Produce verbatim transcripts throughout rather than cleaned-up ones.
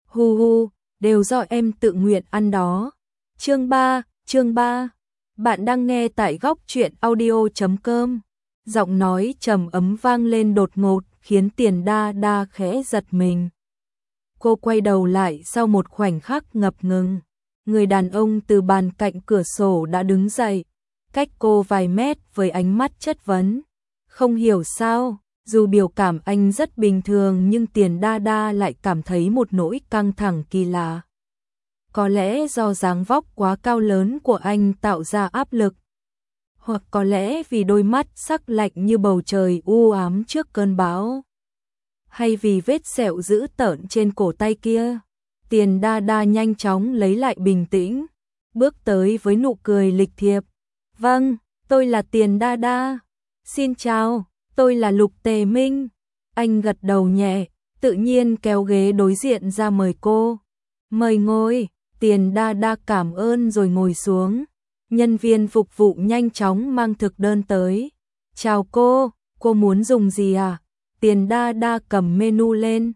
Hu hu, đều do em tự nguyện ăn đó. Chương ba, chương ba. Bạn đang nghe tại góc truyện audio chấm com. Giọng nói trầm ấm vang lên đột ngột, khiến Tiền Đa Đa khẽ giật mình. Cô quay đầu lại sau một khoảnh khắc ngập ngừng. Người đàn ông từ bàn cạnh cửa sổ đã đứng dậy, cách cô vài mét với ánh mắt chất vấn. Không hiểu sao, dù biểu cảm anh rất bình thường nhưng Tiền Đa Đa lại cảm thấy một nỗi căng thẳng kỳ lạ. Có lẽ do dáng vóc quá cao lớn của anh tạo ra áp lực, hoặc có lẽ vì đôi mắt sắc lạnh như bầu trời u ám trước cơn bão, hay vì vết sẹo dữ tợn trên cổ tay kia. Tiền Đa Đa nhanh chóng lấy lại bình tĩnh, bước tới với nụ cười lịch thiệp. Vâng, tôi là Tiền Đa Đa. Xin chào, tôi là Lục Tề Minh. Anh gật đầu nhẹ, tự nhiên kéo ghế đối diện ra mời cô. Mời ngồi. Tiền Đa Đa cảm ơn rồi ngồi xuống. Nhân viên phục vụ nhanh chóng mang thực đơn tới. Chào cô, cô muốn dùng gì à? Tiền Đa Đa cầm menu lên,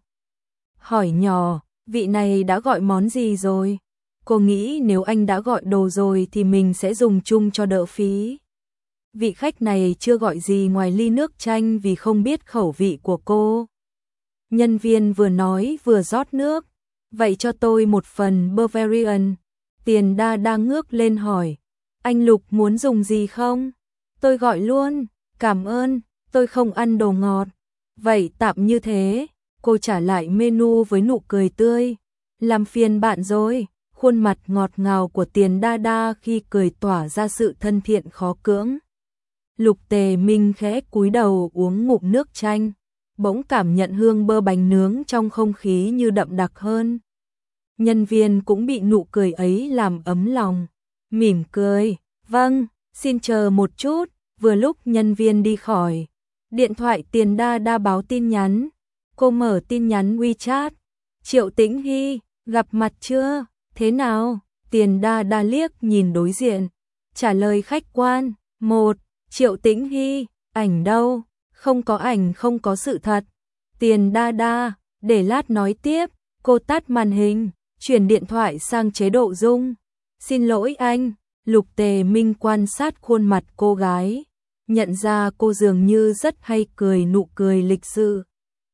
hỏi nhỏ, vị này đã gọi món gì rồi? Cô nghĩ nếu anh đã gọi đồ rồi thì mình sẽ dùng chung cho đỡ phí. Vị khách này chưa gọi gì ngoài ly nước chanh vì không biết khẩu vị của cô. Nhân viên vừa nói vừa rót nước. Vậy cho tôi một phần Bavarian. Tiền Đa Đa ngước lên hỏi, anh Lục muốn dùng gì không? Tôi gọi luôn, cảm ơn, tôi không ăn đồ ngọt. Vậy tạm như thế. Cô trả lại menu với nụ cười tươi. Làm phiền bạn rồi. Khuôn mặt ngọt ngào của Tiền Đa Đa khi cười tỏa ra sự thân thiện khó cưỡng. Lục Tề Minh khẽ cúi đầu uống ngụm nước chanh, bỗng cảm nhận hương bơ bánh nướng trong không khí như đậm đặc hơn. Nhân viên cũng bị nụ cười ấy làm ấm lòng, mỉm cười, vâng, xin chờ một chút. Vừa lúc nhân viên đi khỏi, điện thoại Tiền Đa Đa báo tin nhắn. Cô mở tin nhắn WeChat. Triệu Tĩnh Hy, gặp mặt chưa? Thế nào? Tiền Đa Đa liếc nhìn đối diện, trả lời khách quan. Một, Triệu Tĩnh Hy, ảnh đâu? Không có ảnh, không có sự thật. Tiền Đa Đa, để lát nói tiếp. Cô tắt màn hình, chuyển điện thoại sang chế độ rung. Xin lỗi anh. Lục Tề Minh quan sát khuôn mặt cô gái, nhận ra cô dường như rất hay cười nụ cười lịch sự.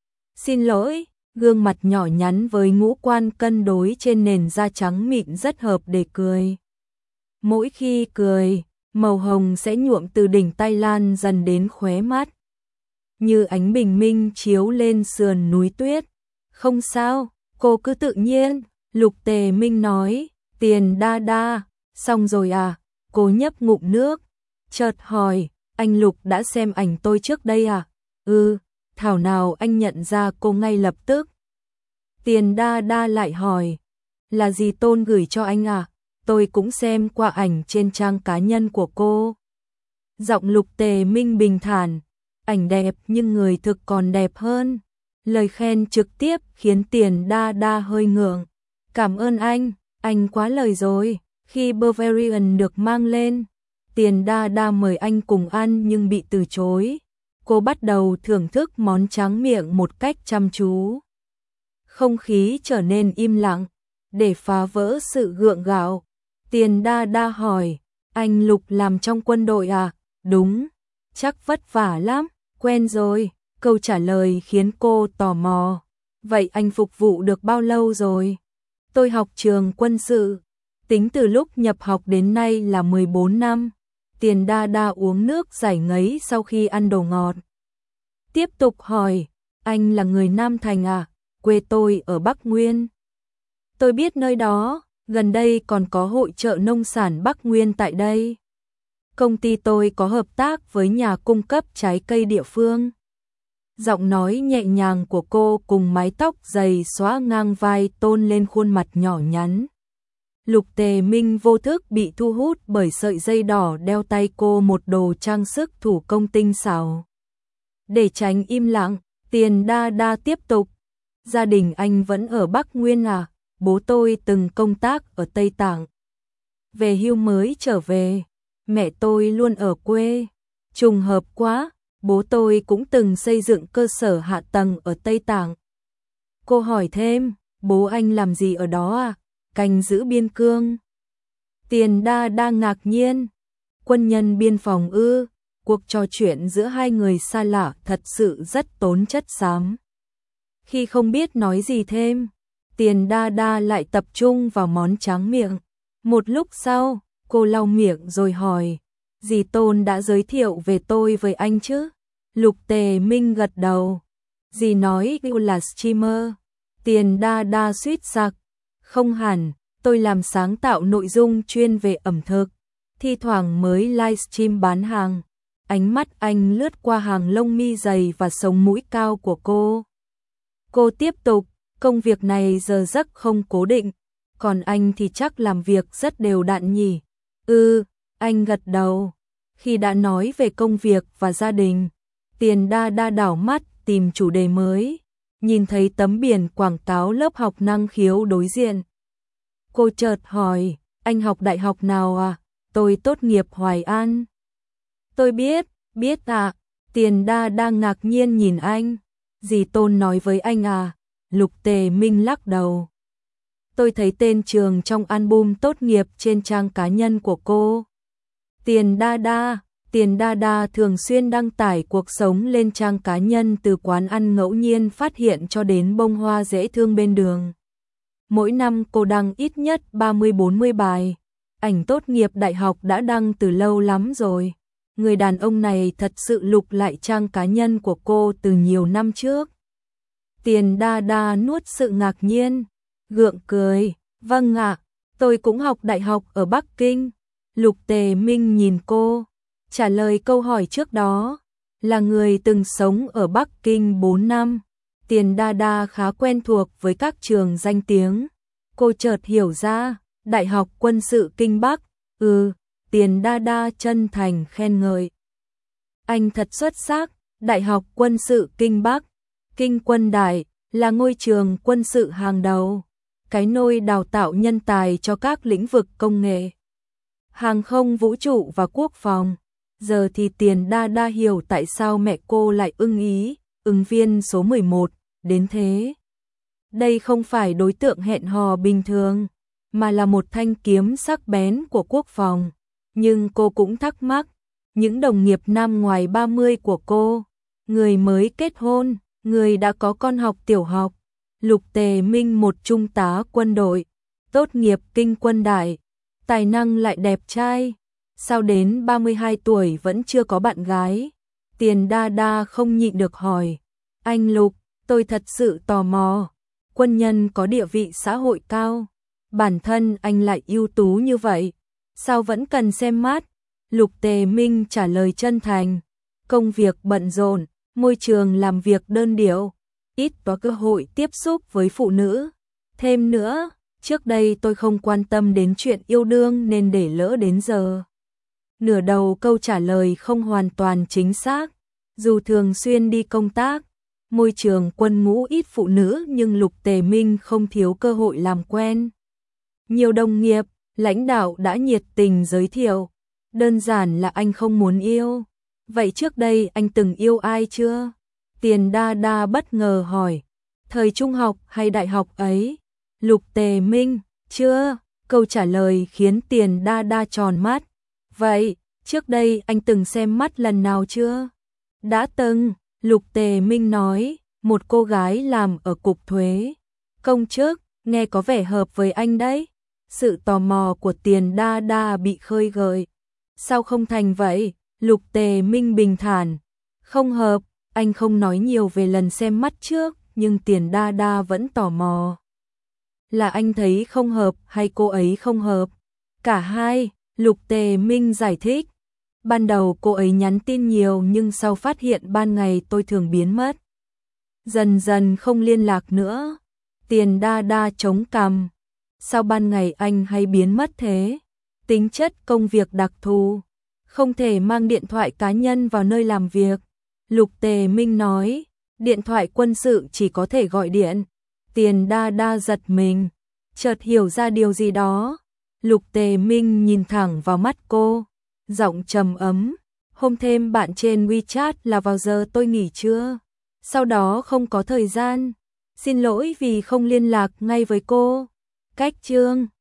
Xin lỗi. Gương mặt nhỏ nhắn với ngũ quan cân đối trên nền da trắng mịn rất hợp để cười. Mỗi khi cười, màu hồng sẽ nhuộm từ đỉnh tai lan dần đến khóe mắt, như ánh bình minh chiếu lên sườn núi tuyết. Không sao, cô cứ tự nhiên. Lục Tề Minh nói. Tiền Đa Đa, xong rồi à? Cô nhấp ngụm nước, chợt hỏi, anh Lục đã xem ảnh tôi trước đây à? Ừ. Thảo nào anh nhận ra cô ngay lập tức. Tiền Đa Đa lại hỏi, là dì Tôn gửi cho anh à? Tôi cũng xem qua ảnh trên trang cá nhân của cô. Giọng Lục Tề Minh bình thản, ảnh đẹp nhưng người thực còn đẹp hơn. Lời khen trực tiếp khiến Tiền Đa Đa hơi ngượng. Cảm ơn anh, anh quá lời rồi. Khi Bavarian được mang lên, Tiền Đa Đa mời anh cùng ăn nhưng bị từ chối. Cô bắt đầu thưởng thức món tráng miệng một cách chăm chú. Không khí trở nên im lặng, để phá vỡ sự gượng gạo. Tiền Đa Đa hỏi, anh Lục làm trong quân đội à? Đúng, chắc vất vả lắm. Quen rồi. Câu trả lời khiến cô tò mò. Vậy anh phục vụ được bao lâu rồi? Tôi học trường quân sự, tính từ lúc nhập học đến nay là mười bốn năm. Tiền Đa Đa uống nước giải ngấy sau khi ăn đồ ngọt. Tiếp tục hỏi, anh là người Nam Thành à? Quê tôi ở Bắc Nguyên. Tôi biết nơi đó, gần đây còn có hội chợ nông sản Bắc Nguyên tại đây. Công ty tôi có hợp tác với nhà cung cấp trái cây địa phương. Giọng nói nhẹ nhàng của cô cùng mái tóc dày xõa ngang vai tôn lên khuôn mặt nhỏ nhắn. Lục Tề Minh vô thức bị thu hút bởi sợi dây đỏ đeo tay cô, một đồ trang sức thủ công tinh xảo. Để tránh im lặng, Tiền Đa Đa tiếp tục. Gia đình anh vẫn ở Bắc Nguyên à? Bố tôi từng công tác ở Tây Tạng, về hưu mới trở về. Mẹ tôi luôn ở quê. Trùng hợp quá, bố tôi cũng từng xây dựng cơ sở hạ tầng ở Tây Tạng. Cô hỏi thêm, bố anh làm gì ở đó à? Canh giữ biên cương. Tiền Đa Đa ngạc nhiên. Quân nhân biên phòng ư? Cuộc trò chuyện giữa hai người xa lạ thật sự rất tốn chất xám. Khi không biết nói gì thêm, Tiền Đa Đa lại tập trung vào món tráng miệng. Một lúc sau, cô lau miệng rồi hỏi, dì Tôn đã giới thiệu về tôi với anh chứ? Lục Tề Minh gật đầu. Dì nói tôi là streamer. Tiền Đa Đa suýt sặc. Không hẳn, tôi làm sáng tạo nội dung chuyên về ẩm thực, thi thoảng mới livestream bán hàng. Ánh mắt anh lướt qua hàng lông mi dày và sống mũi cao của cô. Cô tiếp tục, công việc này giờ giấc không cố định, còn anh thì chắc làm việc rất đều đặn nhỉ? Ừ, anh gật đầu. Khi đã nói về công việc và gia đình, Tiền Đa Đa đảo mắt tìm chủ đề mới, nhìn thấy tấm biển quảng cáo lớp học năng khiếu đối diện. Cô chợt hỏi, anh học đại học nào à? Tôi tốt nghiệp Hoài An. Tôi biết, biết à? Tiền Đa Đa ngạc nhiên nhìn anh. Dì Tôn nói với anh à? Lục Tề Minh lắc đầu. Tôi thấy tên trường trong album tốt nghiệp trên trang cá nhân của cô. Tiền Đa Đa, Tiền Đa Đa thường xuyên đăng tải cuộc sống lên trang cá nhân, từ quán ăn ngẫu nhiên phát hiện cho đến bông hoa dễ thương bên đường. Mỗi năm cô đăng ít nhất ba mươi bốn mươi bài. Ảnh tốt nghiệp đại học đã đăng từ lâu lắm rồi. Người đàn ông này thật sự lục lại trang cá nhân của cô từ nhiều năm trước. Tiền Đa Đa nuốt sự ngạc nhiên, gượng cười, vâng ạ, tôi cũng học đại học ở Bắc Kinh. Lục Tề Minh nhìn cô, trả lời câu hỏi trước đó, là người từng sống ở Bắc Kinh bốn năm. Tiền Đa Đa khá quen thuộc với các trường danh tiếng. Cô chợt hiểu ra, Đại học Quân sự Kinh Bắc, ừ, Tiền Đa Đa chân thành khen ngợi. Anh thật xuất sắc, Đại học Quân sự Kinh Bắc, Kinh Quân Đại, là ngôi trường quân sự hàng đầu, cái nôi đào tạo nhân tài cho các lĩnh vực công nghệ, hàng không vũ trụ và quốc phòng. Giờ thì Tiền Đa Đa hiểu tại sao mẹ cô lại ưng ý, ứng viên số mười một, đến thế. Đây không phải đối tượng hẹn hò bình thường, mà là một thanh kiếm sắc bén của quốc phòng. Nhưng cô cũng thắc mắc, những đồng nghiệp nam ngoài ba mươi của cô, người mới kết hôn, người đã có con học tiểu học. Lục Tề Minh một trung tá quân đội, tốt nghiệp Kinh Quân Đại, tài năng lại đẹp trai, sao đến ba mươi hai tuổi vẫn chưa có bạn gái? Tiền Đa Đa không nhịn được hỏi, anh Lục, tôi thật sự tò mò, quân nhân có địa vị xã hội cao, bản thân anh lại ưu tú như vậy, sao vẫn cần xem mắt? Lục Tề Minh trả lời chân thành, công việc bận rộn, môi trường làm việc đơn điệu, ít có cơ hội tiếp xúc với phụ nữ. Thêm nữa, trước đây tôi không quan tâm đến chuyện yêu đương nên để lỡ đến giờ. Nửa đầu câu trả lời không hoàn toàn chính xác, dù thường xuyên đi công tác, môi trường quân ngũ ít phụ nữ nhưng Lục Tề Minh không thiếu cơ hội làm quen. Nhiều đồng nghiệp, lãnh đạo đã nhiệt tình giới thiệu, đơn giản là anh không muốn yêu. Vậy trước đây anh từng yêu ai chưa? Tiền Đa Đa bất ngờ hỏi, thời trung học hay đại học ấy? Lục Tề Minh, chưa. Câu trả lời khiến Tiền Đa Đa tròn mắt. Vậy, trước đây anh từng xem mắt lần nào chưa? Đã từng, Lục Tề Minh nói, một cô gái làm ở cục thuế, công chức, nghe có vẻ hợp với anh đấy. Sự tò mò của Tiền Đa Đa bị khơi gợi. Sao không thành vậy? Lục Tề Minh bình thản, không hợp. Anh không nói nhiều về lần xem mắt trước, nhưng Tiền Đa Đa vẫn tò mò. Là anh thấy không hợp hay cô ấy không hợp? Cả hai, Lục Tề Minh giải thích. Ban đầu cô ấy nhắn tin nhiều nhưng sau phát hiện ban ngày tôi thường biến mất. Dần dần không liên lạc nữa. Tiền Đa Đa chống cằm. Sao ban ngày anh hay biến mất thế? Tính chất công việc đặc thù, không thể mang điện thoại cá nhân vào nơi làm việc. Lục Tề Minh nói, điện thoại quân sự chỉ có thể gọi điện. Tiền Đa Đa giật mình, chợt hiểu ra điều gì đó. Lục Tề Minh nhìn thẳng vào mắt cô, giọng trầm ấm, hôm thêm bạn trên WeChat là vào giờ tôi nghỉ trưa, sau đó không có thời gian. Xin lỗi vì không liên lạc ngay với cô. Cách chương